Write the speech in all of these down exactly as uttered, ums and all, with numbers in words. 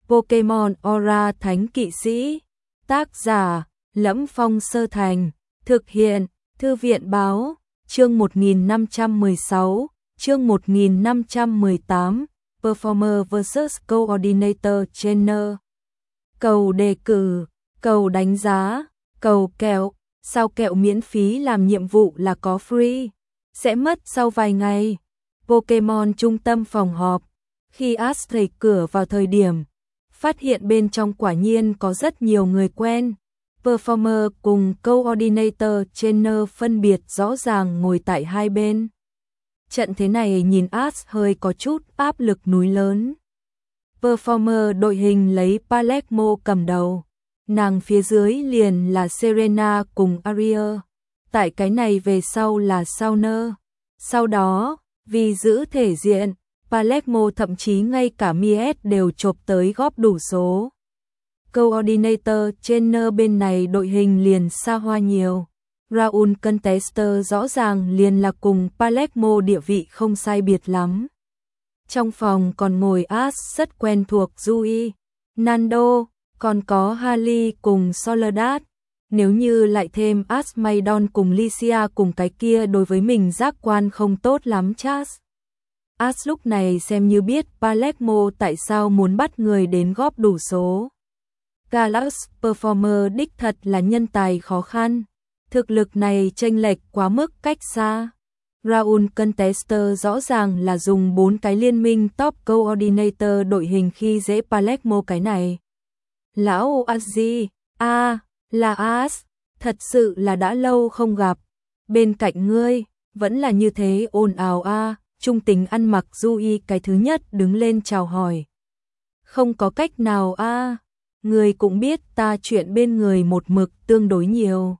Pokemon Aura Thánh Kỵ Sĩ. Tác giả: Lẫm Phong Sơ Thành. Thực hiện: Thư viện Báo. Chương một nghìn năm trăm mười sáu, chương một nghìn năm trăm mười tám, Performer versus. Coordinator Trainer. Cầu đề cử, cầu đánh giá, cầu kẹo. Sao kẹo miễn phí làm nhiệm vụ là có free? Sẽ mất sau vài ngày. Pokemon trung tâm phòng họp. Khi Ash đẩy cửa vào thời điểm, phát hiện bên trong quả nhiên có rất nhiều người quen. Performer cùng Coordinator Trainer phân biệt rõ ràng ngồi tại hai bên. Trận thế này nhìn Ash hơi có chút áp lực núi lớn. Performer đội hình lấy Palermo cầm đầu. Nàng phía dưới liền là Serena cùng Aria. Tại cái này về sau là Sauner. Sau đó, vì giữ thể diện, Palermo thậm chí ngay cả Miet đều chộp tới góp đủ số. Coordinator Trainer bên này đội hình liền xa hoa nhiều. Raul Contester rõ ràng liền là cùng Palermo địa vị không sai biệt lắm. Trong phòng còn ngồi Ash rất quen thuộc Yui, Nando, còn có Harley cùng Soledad. Nếu như lại thêm Ash Maidon cùng Licia cùng cái kia đối với mình giác quan không tốt lắm Chas. Ash lúc này xem như biết Palermo tại sao muốn bắt người đến góp đủ số. Galax Performer đích thật là nhân tài khó khăn. Thực lực này chênh lệch quá mức cách xa. Raul Contester rõ ràng là dùng bốn cái liên minh top coordinator đội hình khi dễ Palermo cái này. Lão Azzi, a à, là Ash, thật sự là đã lâu không gặp. Bên cạnh ngươi, vẫn là như thế ồn ào a à. Trung tình ăn mặc Yui cái thứ nhất đứng lên chào hỏi. Không có cách nào a à. Người cũng biết ta chuyện bên người một mực tương đối nhiều.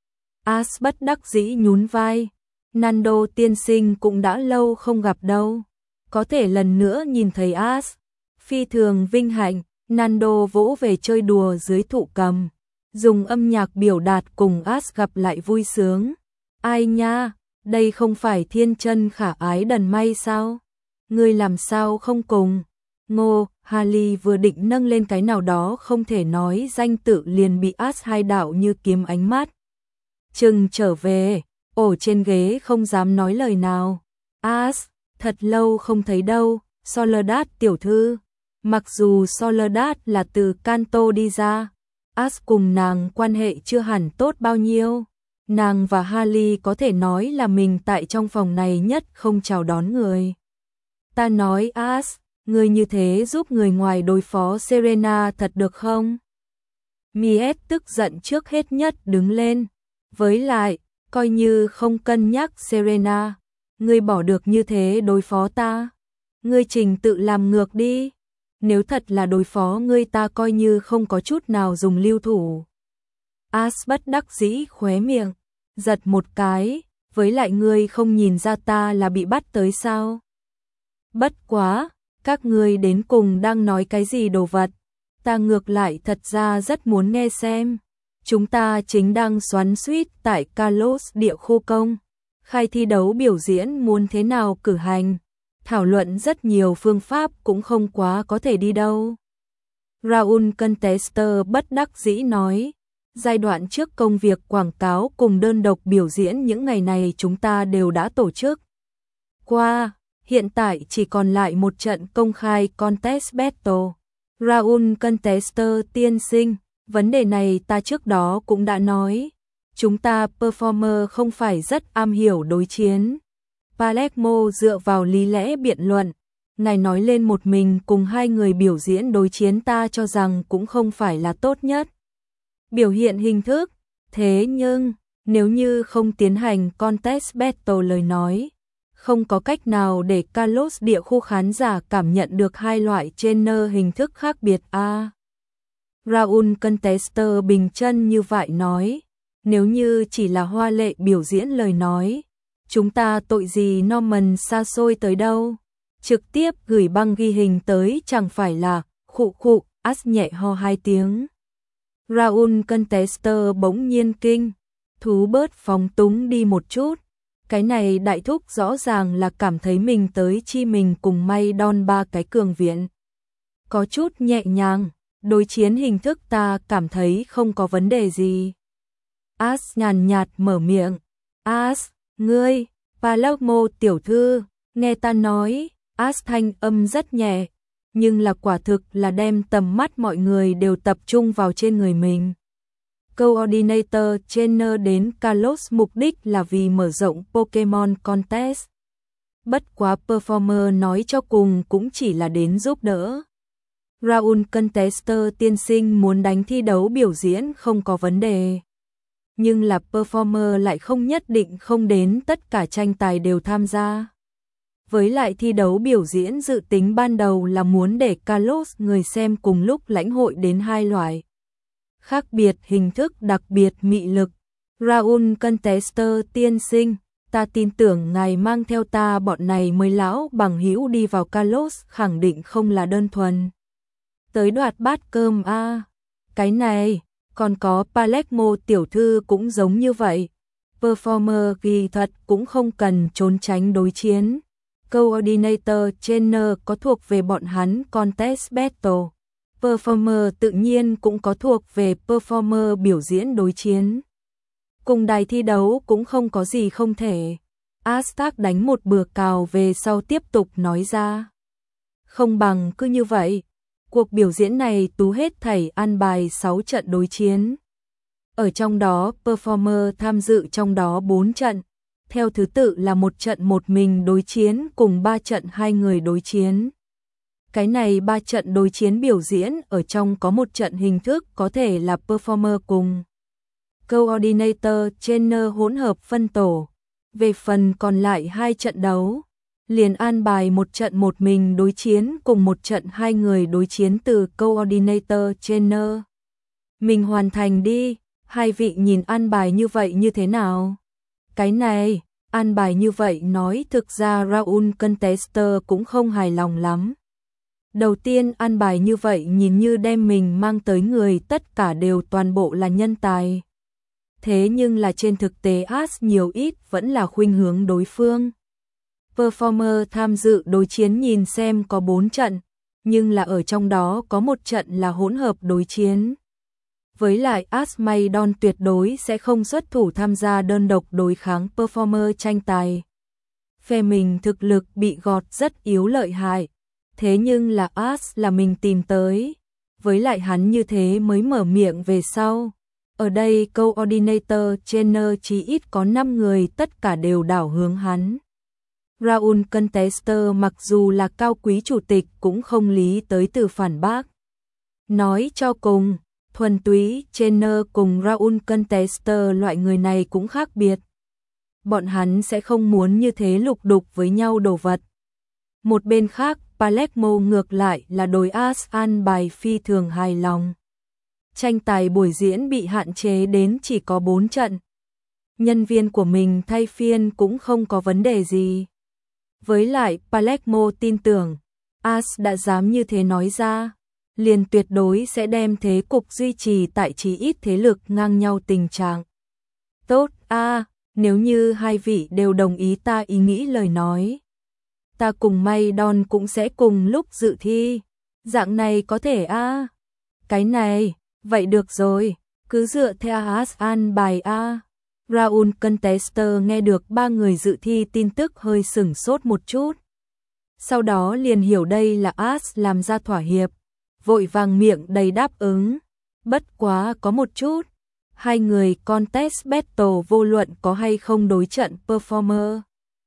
Ash bất đắc dĩ nhún vai. Nando tiên sinh cũng đã lâu không gặp đâu. Có thể lần nữa nhìn thấy Ash. Phi thường vinh hạnh. Nando vỗ về chơi đùa dưới thụ cầm. Dùng âm nhạc biểu đạt cùng Ash gặp lại vui sướng. Ai nha, đây không phải thiên chân khả ái đần may sao? Ngươi làm sao không cùng? Ngô, Harley vừa định nâng lên cái nào đó không thể nói danh tự liền bị Ash hai đạo như kiếm ánh mắt. Chừng trở về, ổ trên ghế không dám nói lời nào. Ash, thật lâu không thấy đâu, Soledad tiểu thư. Mặc dù Soledad là từ Kanto đi ra, Ash cùng nàng quan hệ chưa hẳn tốt bao nhiêu. Nàng và Harley có thể nói là mình tại trong phòng này nhất không chào đón người. Ta nói Ash, người như thế giúp người ngoài đối phó Serena thật được không? Miet tức giận trước hết nhất đứng lên. Với lại, coi như không cân nhắc Serena, ngươi bỏ được như thế đối phó ta. Ngươi trình tự làm ngược đi. Nếu thật là đối phó ngươi ta coi như không có chút nào dùng lưu thủ. Ash bất đắc dĩ khóe miệng, giật một cái, với lại ngươi không nhìn ra ta là bị bắt tới sao? Bất quá, các ngươi đến cùng đang nói cái gì đồ vật? Ta ngược lại thật ra rất muốn nghe xem. Chúng ta chính đang xoắn xuýt tại Kalos địa khu công, khai thi đấu biểu diễn muốn thế nào cử hành. Thảo luận rất nhiều phương pháp cũng không quá có thể đi đâu. Raul Contester bất đắc dĩ nói, giai đoạn trước công việc quảng cáo cùng đơn độc biểu diễn những ngày này chúng ta đều đã tổ chức qua, hiện tại chỉ còn lại một trận công khai contest battle. Raul Contester tiên sinh, vấn đề này ta trước đó cũng đã nói, chúng ta performer không phải rất am hiểu đối chiến. Palermo dựa vào lý lẽ biện luận, ngài nói lên một mình cùng hai người biểu diễn đối chiến ta cho rằng cũng không phải là tốt nhất. Biểu hiện hình thức, thế nhưng, nếu như không tiến hành contest battle lời nói, không có cách nào để Kalos địa khu khán giả cảm nhận được hai loại trainer hình thức khác biệt a. À, Raul Contester bình chân như vậy nói, nếu như chỉ là hoa lệ biểu diễn lời nói, chúng ta tội gì Norman xa xôi tới đâu, trực tiếp gửi băng ghi hình tới chẳng phải là, khụ khụ, Ash nhẹ ho hai tiếng. Raul Contester bỗng nhiên kinh, thú bớt phóng túng đi một chút, cái này đại thúc rõ ràng là cảm thấy mình tới chi mình cùng may đon ba cái cường viện. có chút nhẹ nhàng, đối chiến hình thức ta cảm thấy không có vấn đề gì. As nhàn nhạt mở miệng, As, ngươi, Palermo tiểu thư, nghe ta nói, As thanh âm rất nhẹ, nhưng là quả thực là đem tầm mắt mọi người đều tập trung vào trên người mình. Coordinator Trainer đến Kalos mục đích là vì mở rộng Pokemon Contest. Bất quá Performer nói cho cùng cũng chỉ là đến giúp đỡ. Raul Contester tiên sinh muốn đánh thi đấu biểu diễn không có vấn đề. Nhưng là Performer lại không nhất định không đến tất cả tranh tài đều tham gia. Với lại thi đấu biểu diễn dự tính ban đầu là muốn để Kalos người xem cùng lúc lãnh hội đến hai loại khác biệt hình thức đặc biệt mị lực. Raul Contester tiên sinh, ta tin tưởng ngài mang theo ta bọn này mới lão bằng hữu đi vào Kalos khẳng định không là đơn thuần tới đoạt bát cơm a. À. Cái này, còn có Palermo tiểu thư cũng giống như vậy. Performer kỳ thật cũng không cần trốn tránh đối chiến. Coordinator Trainer có thuộc về bọn hắn Contest Battle. Performer tự nhiên cũng có thuộc về Performer biểu diễn đối chiến. Cùng đài thi đấu cũng không có gì không thể. Aztec đánh một bừa cào về sau tiếp tục nói ra. Không bằng cứ như vậy. Cuộc biểu diễn này tú hết thảy an bài sáu trận đối chiến. Ở trong đó Performer tham dự trong đó bốn trận. Theo thứ tự là một trận một mình đối chiến cùng ba trận hai người đối chiến. Cái này ba trận đối chiến biểu diễn ở trong có một trận hình thức có thể là Performer cùng Coordinator Trainer hỗn hợp phân tổ. Về phần còn lại hai trận đấu, liền an bài một trận một mình đối chiến cùng một trận hai người đối chiến từ Coordinator Trainer. Mình hoàn thành đi, hai vị nhìn an bài như vậy như thế nào? Cái này, an bài như vậy nói thực ra Raul Contester cũng không hài lòng lắm. Đầu tiên an bài như vậy nhìn như đem mình mang tới người tất cả đều toàn bộ là nhân tài. Thế nhưng là trên thực tế As nhiều ít vẫn là khuynh hướng đối phương. Performer tham dự đối chiến nhìn xem có bốn trận, nhưng là ở trong đó có một trận là hỗn hợp đối chiến. Với lại Asmaidon tuyệt đối sẽ không xuất thủ tham gia đơn độc đối kháng Performer tranh tài. Phe mình thực lực bị gọt rất yếu lợi hại, thế nhưng là As là mình tìm tới. Với lại hắn như thế mới mở miệng về sau. Ở đây Coordinator Trainer chỉ ít có năm người tất cả đều đảo hướng hắn. Raul Contester mặc dù là cao quý chủ tịch cũng không lý tới từ phản bác. Nói cho cùng, thuần túy Trainer cùng Raul Contester loại người này cũng khác biệt. Bọn hắn sẽ không muốn như thế lục đục với nhau đồ vật. Một bên khác, Palermo ngược lại là đối As an bài phi thường hài lòng. Tranh tài buổi diễn bị hạn chế đến chỉ có bốn trận. Nhân viên của mình thay phiên cũng không có vấn đề gì. Với lại Palermo tin tưởng, As đã dám như thế nói ra, liền tuyệt đối sẽ đem thế cục duy trì tại chí ít thế lực ngang nhau tình trạng. Tốt a, à, nếu như hai vị đều đồng ý ta ý nghĩ lời nói, ta cùng Maidon cũng sẽ cùng lúc dự thi. Dạng này có thể a? À? Cái này, vậy được rồi, cứ dựa theo As an bài a. À. Raul Contester nghe được ba người dự thi tin tức hơi sửng sốt một chút. Sau đó liền hiểu đây là As làm ra thỏa hiệp, vội vàng miệng đầy đáp ứng. Bất quá có một chút, hai người Contest Battle vô luận có hay không đối trận Performer.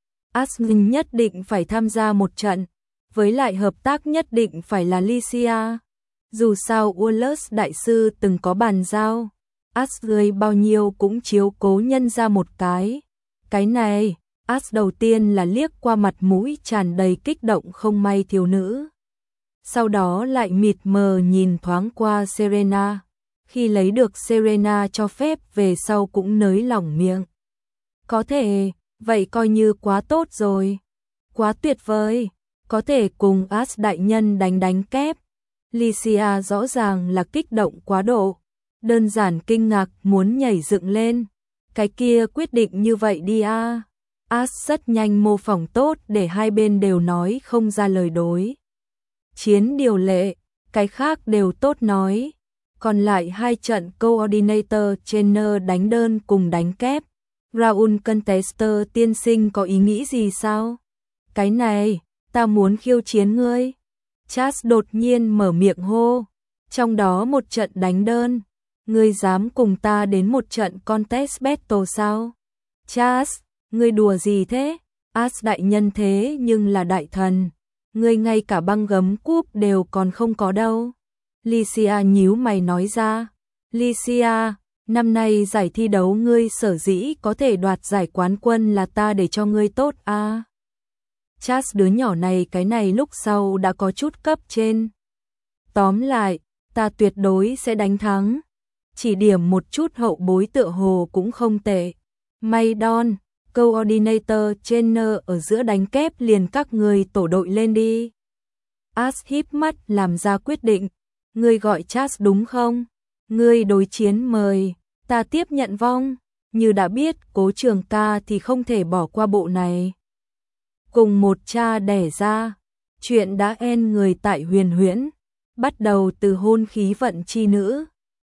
As nhất định phải tham gia một trận, với lại hợp tác nhất định phải là Licia. Dù sao Wallace đại sư từng có bàn giao, As người bao nhiêu cũng chiếu cố nhân ra một cái. Cái này, As đầu tiên là liếc qua mặt mũi tràn đầy kích động không may thiếu nữ. Sau đó lại mịt mờ nhìn thoáng qua Serena. Khi lấy được Serena cho phép về sau cũng nới lỏng miệng. Có thể, vậy coi như quá tốt rồi. Quá tuyệt vời, có thể cùng As đại nhân đánh đánh kép. Licia rõ ràng là kích động quá độ. Đơn giản kinh ngạc muốn nhảy dựng lên. Cái kia quyết định như vậy đi a. À. As rất nhanh mô phỏng tốt để hai bên đều nói không ra lời đối chiến điều lệ. cái khác đều tốt nói. Còn lại hai trận Coordinator Trainer đánh đơn cùng đánh kép. Raul Contester tiên sinh có ý nghĩ gì sao? Cái này, ta muốn khiêu chiến ngươi. Charles đột nhiên mở miệng hô. Trong đó một trận đánh đơn. Ngươi dám cùng ta đến một trận contest battle sao? Charles, ngươi đùa gì thế? As đại nhân thế nhưng là đại thần. Ngươi ngay cả băng gấm cúp đều còn không có đâu. Licia nhíu mày nói ra. Licia, năm nay giải thi đấu ngươi sở dĩ có thể đoạt giải quán quân là ta để cho ngươi tốt à. Charles đứa nhỏ này cái này lúc sau đã có chút cấp trên. Tóm lại, ta tuyệt đối sẽ đánh thắng. Chỉ điểm một chút hậu bối tựa hồ cũng không tệ. Maidon, Coordinator Trainer ở giữa đánh kép liền các người tổ đội lên đi. As híp mắt làm ra quyết định. Ngươi gọi Charles đúng không? Ngươi đối chiến mời, ta tiếp nhận vong. Như đã biết Cố Trường Ca thì không thể bỏ qua bộ này. Cùng một cha đẻ ra, chuyện đã en người tại Huyền Huyễn, bắt đầu từ hôn khí vận chi nữ.